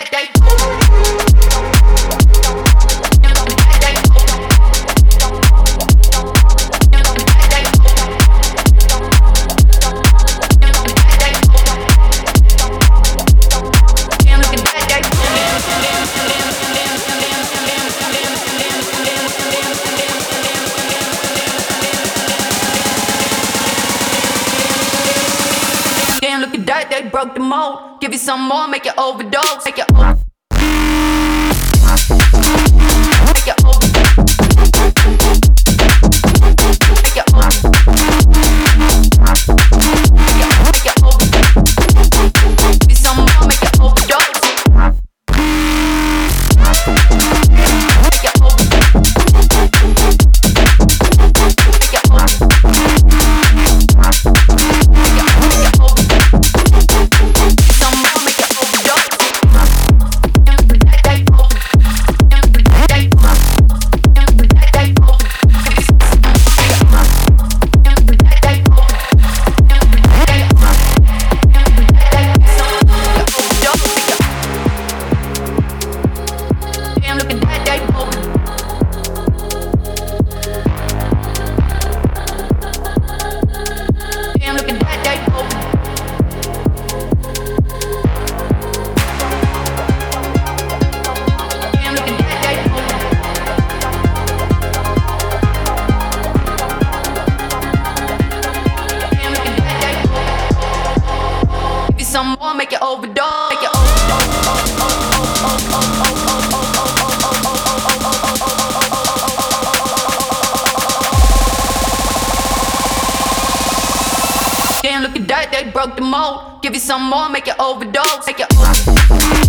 They broke the mold. Give you some more, make you overdose. Make you overdose. Make you overdose. Make you overdose. Make you overdose. Give you some more, make you overdose. Make you overdose. Make you overdose. Some more, make you overdose. Make you Damn, look at that, they broke the mold. Give you some more, make you overdose. Make you overdose.